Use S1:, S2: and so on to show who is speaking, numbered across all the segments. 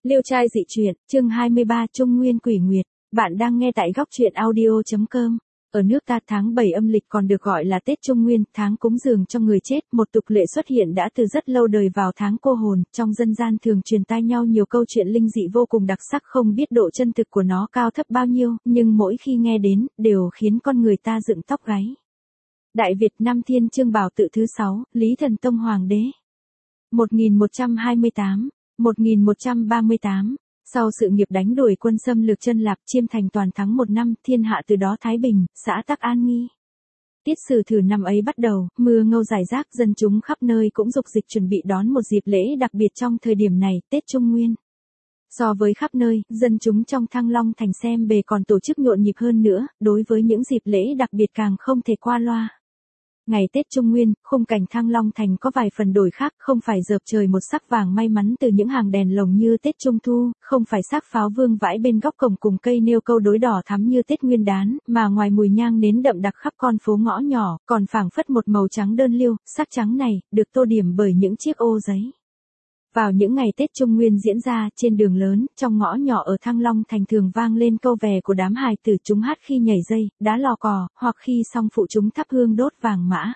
S1: Liêu trai dị truyện, chương 23 Trung Nguyên Quỷ Nguyệt. Bạn đang nghe tại góc truyện audio.com. Ở nước ta tháng 7 âm lịch còn được gọi là Tết Trung Nguyên, tháng cúng dường cho người chết, một tục lệ xuất hiện đã từ rất lâu đời vào tháng cô hồn, trong dân gian thường truyền tai nhau nhiều câu chuyện linh dị vô cùng đặc sắc, không biết độ chân thực của nó cao thấp bao nhiêu, nhưng mỗi khi nghe đến, đều khiến con người ta dựng tóc gáy. Đại Việt Nam Thiên Chương Bảo Tự thứ 6, Lý Thần Tông Hoàng đế. 1138. Sau sự nghiệp đánh đuổi quân xâm lược Chân Lạp, Chiêm Thành toàn thắng một năm, thiên hạ từ đó thái bình, xã tắc an nghi. Tiết Sử thử năm ấy bắt đầu, mưa ngâu rải rác, dân chúng khắp nơi cũng dục dịch chuẩn bị đón một dịp lễ đặc biệt trong thời điểm này, Tết Trung Nguyên. So với khắp nơi, dân chúng trong Thăng Long Thành xem bề còn tổ chức nhộn nhịp hơn nữa, đối với những dịp lễ đặc biệt càng không thể qua loa. Ngày Tết Trung Nguyên, khung cảnh Thăng Long Thành có vài phần đổi khác, không phải rợp trời một sắc vàng may mắn từ những hàng đèn lồng như Tết Trung Thu, không phải xác pháo vương vãi bên góc cổng cùng cây nêu câu đối đỏ thắm như Tết Nguyên Đán, mà ngoài mùi nhang nến đậm đặc khắp con phố ngõ nhỏ, còn phảng phất một màu trắng đơn liêu, sắc trắng này, được tô điểm bởi những chiếc ô giấy. Vào những ngày Tết Trung Nguyên diễn ra, trên đường lớn, trong ngõ nhỏ ở Thăng Long Thành thường vang lên câu vè của đám hài tử, chúng hát khi nhảy dây, đá lò cò, hoặc khi xong phụ chúng thắp hương đốt vàng mã.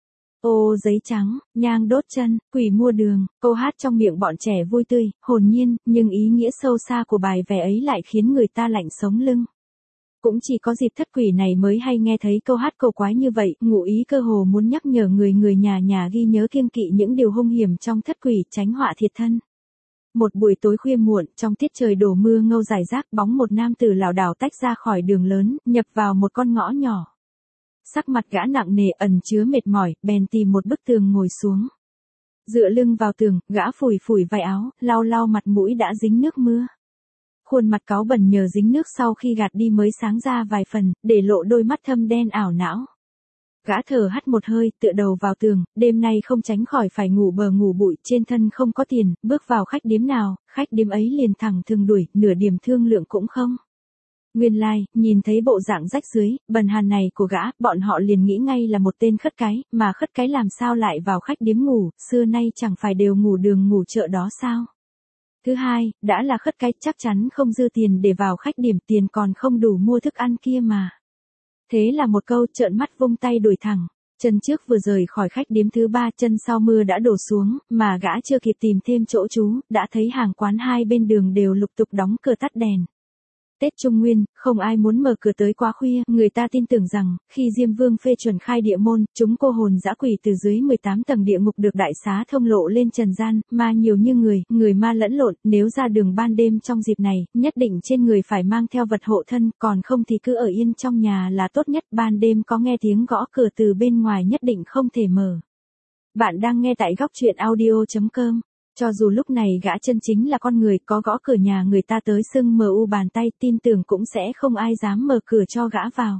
S1: Ô giấy trắng, nhang đốt chân, quỷ mua đường, câu hát trong miệng bọn trẻ vui tươi, hồn nhiên, nhưng ý nghĩa sâu xa của bài vè ấy lại khiến người ta lạnh sống lưng. Cũng chỉ có dịp thất quỷ này mới hay nghe thấy câu hát cầu quái như vậy, ngụ ý cơ hồ muốn nhắc nhở người nhà ghi nhớ kiêng kỵ những điều hung hiểm trong thất quỷ, tránh họa thiệt thân. Một buổi tối khuya muộn, trong tiết trời đổ mưa ngâu rải rác, bóng một nam tử lảo đảo tách ra khỏi đường lớn, nhập vào một con ngõ nhỏ. Sắc mặt gã nặng nề, ẩn chứa mệt mỏi, bèn tìm một bức tường ngồi xuống. Dựa lưng vào tường, gã phủi vai áo, lau mặt mũi đã dính nước mưa. Khuôn mặt cáu bẩn nhờ dính nước sau khi gạt đi mới sáng ra vài phần, để lộ đôi mắt thâm đen ảo não. Gã thở hắt một hơi, tựa đầu vào tường, đêm nay không tránh khỏi phải ngủ bờ ngủ bụi, trên thân không có tiền, bước vào khách điếm nào, khách điếm ấy liền thẳng thừng đuổi, nửa điểm thương lượng cũng không. Nguyên lai, nhìn thấy bộ dạng rách rưới, bần hàn này của gã, bọn họ liền nghĩ ngay là một tên khất cái, mà khất cái làm sao lại vào khách điếm ngủ, xưa nay chẳng phải đều ngủ đường ngủ chợ đó sao? Thứ hai, đã là khất cái chắc chắn không dư tiền để vào khách điểm, tiền còn không đủ mua thức ăn kia mà. Thế là một câu, trợn mắt vung tay đuổi thẳng. Chân trước vừa rời khỏi khách điếm thứ ba, chân sau mưa đã đổ xuống, mà gã chưa kịp tìm thêm chỗ trú, đã thấy hàng quán hai bên đường đều lục tục đóng cửa tắt đèn. Tết Trung Nguyên, không ai muốn mở cửa tới quá khuya, người ta tin tưởng rằng, khi Diêm Vương phê chuẩn khai địa môn, chúng cô hồn dã quỷ từ dưới 18 tầng địa ngục được đại xá thông lộ lên trần gian, ma nhiều như người ma lẫn lộn, nếu ra đường ban đêm trong dịp này, nhất định trên người phải mang theo vật hộ thân, còn không thì cứ ở yên trong nhà là tốt nhất, ban đêm có nghe tiếng gõ cửa từ bên ngoài nhất định không thể mở. Bạn đang nghe tại góc truyện audio.com. Cho dù lúc này gã chân chính là con người, có gõ cửa nhà người ta tới sưng mờ u bàn tay, tin tưởng cũng sẽ không ai dám mở cửa cho gã vào.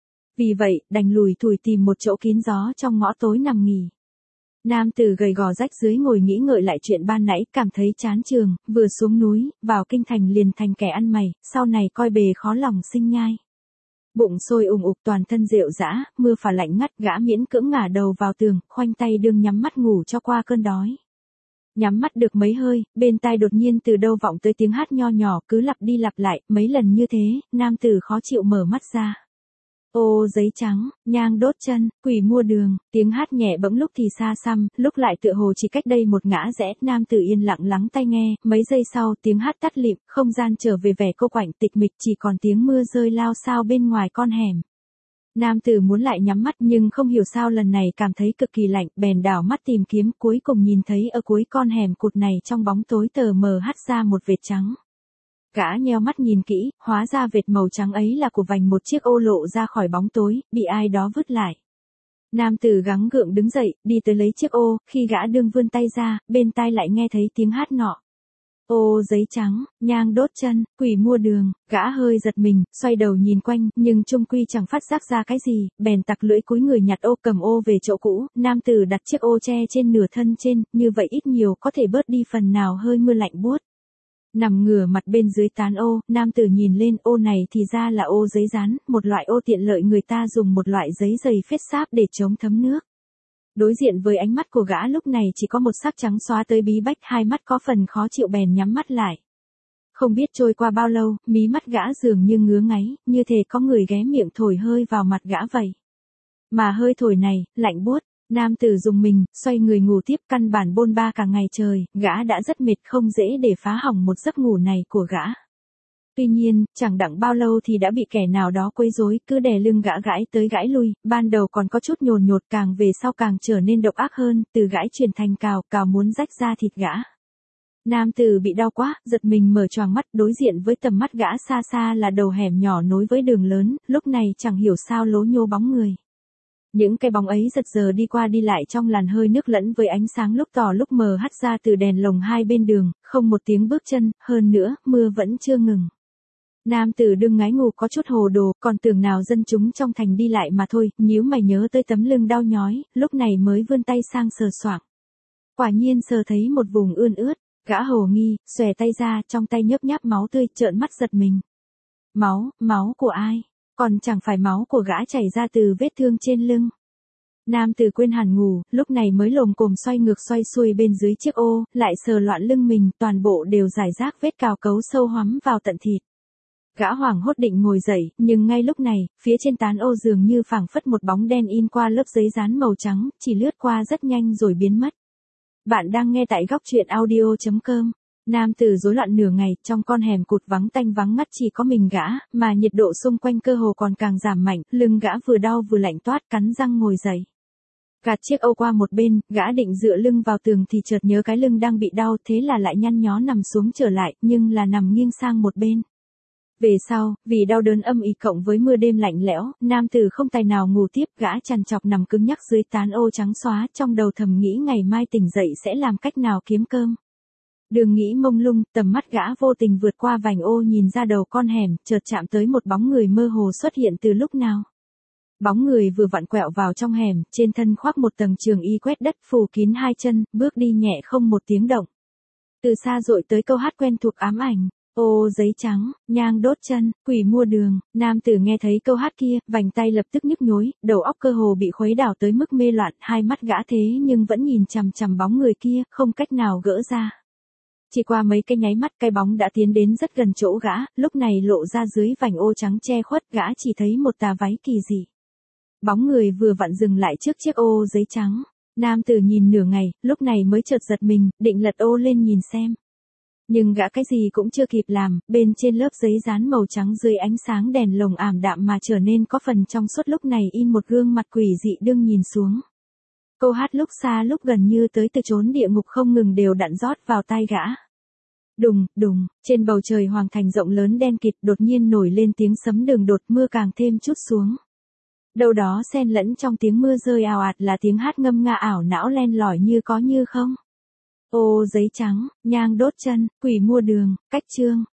S1: Vì vậy, đành lùi thủi tìm một chỗ kín gió trong ngõ tối nằm nghỉ. Nam tử gầy gò rách dưới ngồi nghĩ ngợi lại chuyện ban nãy, cảm thấy chán trường, vừa xuống núi, vào kinh thành liền thành kẻ ăn mày, sau này coi bề khó lòng sinh nhai. Bụng sôi ùng ục, toàn thân rệu rã, mưa phả lạnh ngắt, gã miễn cưỡng ngả đầu vào tường, khoanh tay đương nhắm mắt ngủ cho qua cơn đói. Nhắm mắt được mấy hơi, bên tai đột nhiên từ đâu vọng tới tiếng hát nho nhỏ, cứ lặp đi lặp lại, mấy lần như thế, nam tử khó chịu mở mắt ra. Ô giấy trắng, nhang đốt chân, quỷ mua đường, tiếng hát nhẹ bẫng lúc thì xa xăm, lúc lại tựa hồ chỉ cách đây một ngã rẽ, nam tử yên lặng lắng tai nghe, mấy giây sau tiếng hát tắt lịm, không gian trở về vẻ cô quạnh tịch mịch, chỉ còn tiếng mưa rơi lao xao bên ngoài con hẻm. Nam tử muốn lại nhắm mắt nhưng không hiểu sao lần này cảm thấy cực kỳ lạnh, bèn đảo mắt tìm kiếm, cuối cùng nhìn thấy ở cuối con hẻm cụt này trong bóng tối tờ mờ hắt ra một vệt trắng. Gã nheo mắt nhìn kỹ, hóa ra vệt màu trắng ấy là của vành một chiếc ô lộ ra khỏi bóng tối, bị ai đó vứt lại. Nam tử gắng gượng đứng dậy, đi tới lấy chiếc ô, khi gã đương vươn tay ra, bên tai lại nghe thấy tiếng hát nọ. Ô giấy trắng, nhang đốt chân, quỷ mua đường, gã hơi giật mình, xoay đầu nhìn quanh, nhưng chung quy chẳng phát giác ra cái gì, bèn tặc lưỡi cúi người nhặt ô, cầm ô về chỗ cũ, nam tử đặt chiếc ô che trên nửa thân trên, như vậy ít nhiều có thể bớt đi phần nào hơi mưa lạnh buốt. Nằm ngửa mặt bên dưới tán ô, nam tử nhìn lên, ô này thì ra là ô giấy dán, một loại ô tiện lợi người ta dùng một loại giấy dày phết sáp để chống thấm nước. Đối diện với ánh mắt của gã lúc này chỉ có một sắc trắng xóa tới bí bách, hai mắt có phần khó chịu bèn nhắm mắt lại. Không biết trôi qua bao lâu, mí mắt gã dường như ngứa ngáy, như thể có người ghé miệng thổi hơi vào mặt gã vậy. Mà hơi thổi này, lạnh buốt. Nam tử dùng mình, xoay người ngủ tiếp, căn bản bôn ba cả ngày trời, gã đã rất mệt, không dễ để phá hỏng một giấc ngủ này của gã. Tuy nhiên, chẳng đặng bao lâu thì đã bị kẻ nào đó quấy rối, cứ đè lưng gã gãi tới gãi lui, ban đầu còn có chút nhồn nhột, càng về sau càng trở nên độc ác hơn, từ gãi chuyển thành cào muốn rách da thịt gã. Nam tử bị đau quá, giật mình mở choàng mắt, đối diện với tầm mắt gã xa xa là đầu hẻm nhỏ nối với đường lớn, lúc này chẳng hiểu sao lố nhố bóng người. Những cái bóng ấy giật giờ đi qua đi lại trong làn hơi nước lẫn với ánh sáng lúc tỏ lúc mờ hắt ra từ đèn lồng hai bên đường, không một tiếng bước chân, hơn nữa, mưa vẫn chưa ngừng. Nam tử đương ngái ngủ có chút hồ đồ, còn tưởng nào dân chúng trong thành đi lại mà thôi, nhíu mày nhớ tới tấm lưng đau nhói, lúc này mới vươn tay sang sờ soạng. Quả nhiên sờ thấy một vùng ươn ướt, gã hồ nghi, xòe tay ra, trong tay nhấp nháp máu tươi, trợn mắt giật mình. Máu của ai? Còn chẳng phải máu của gã chảy ra từ vết thương trên lưng. Nam tử quên hẳn ngủ, lúc này mới lồm cồm xoay ngược xoay xuôi bên dưới chiếc ô, lại sờ loạn lưng mình, toàn bộ đều rải rác vết cào cấu sâu hoắm vào tận thịt. Gã hoảng hốt định ngồi dậy, nhưng ngay lúc này, phía trên tán ô dường như phảng phất một bóng đen in qua lớp giấy dán màu trắng, chỉ lướt qua rất nhanh rồi biến mất. Bạn đang nghe tại góc truyện audio.com. Nam tử rối loạn nửa ngày, trong con hẻm cụt vắng tanh vắng ngắt chỉ có mình gã, mà nhiệt độ xung quanh cơ hồ còn càng giảm mạnh, lưng gã vừa đau vừa lạnh toát, cắn răng ngồi dậy. Gạt chiếc ô qua một bên, gã định dựa lưng vào tường thì chợt nhớ cái lưng đang bị đau, thế là lại nhăn nhó nằm xuống trở lại, nhưng là nằm nghiêng sang một bên. Về sau, vì đau đớn âm ỉ cộng với mưa đêm lạnh lẽo, nam tử không tài nào ngủ tiếp, gã trằn trọc nằm cứng nhắc dưới tán ô trắng xóa, trong đầu thầm nghĩ ngày mai tỉnh dậy sẽ làm cách nào kiếm cơm. Đường nghĩ mông lung, tầm mắt gã vô tình vượt qua vành ô nhìn ra đầu con hẻm, chợt chạm tới một bóng người mơ hồ xuất hiện từ lúc nào. Bóng người vừa vặn quẹo vào trong hẻm, trên thân khoác một tầng trường y quét đất phủ kín hai chân, bước đi nhẹ không một tiếng động. Từ xa dội tới câu hát quen thuộc ám ảnh. Ô giấy trắng, nhang đốt chân, quỷ mua đường, nam tử nghe thấy câu hát kia, vành tay lập tức nhức nhối, đầu óc cơ hồ bị khuấy đảo tới mức mê loạn, hai mắt gã thế nhưng vẫn nhìn chằm chằm bóng người kia, không cách nào gỡ ra. Chỉ qua mấy cái nháy mắt cái bóng đã tiến đến rất gần chỗ gã, lúc này lộ ra dưới vành ô trắng che khuất, gã chỉ thấy một tà váy kỳ dị. Bóng người vừa vặn dừng lại trước chiếc ô giấy trắng. Nam tử nhìn nửa ngày, lúc này mới chợt giật mình, định lật ô lên nhìn xem. Nhưng gã cái gì cũng chưa kịp làm, bên trên lớp giấy dán màu trắng dưới ánh sáng đèn lồng ảm đạm mà trở nên có phần trong suốt, lúc này in một gương mặt quỷ dị đương nhìn xuống. Câu hát lúc xa lúc gần như tới từ chốn địa ngục không ngừng đều đặn rót vào tai gã. Đùng, đùng, trên bầu trời hoàng thành rộng lớn đen kịt đột nhiên nổi lên tiếng sấm đường đột, mưa càng thêm chút xuống. Đâu đó xen lẫn trong tiếng mưa rơi ào ạt là tiếng hát ngâm nga ảo não len lỏi như có như không. Ô giấy trắng, nhang đốt chân, quỷ mua đường, cách chương.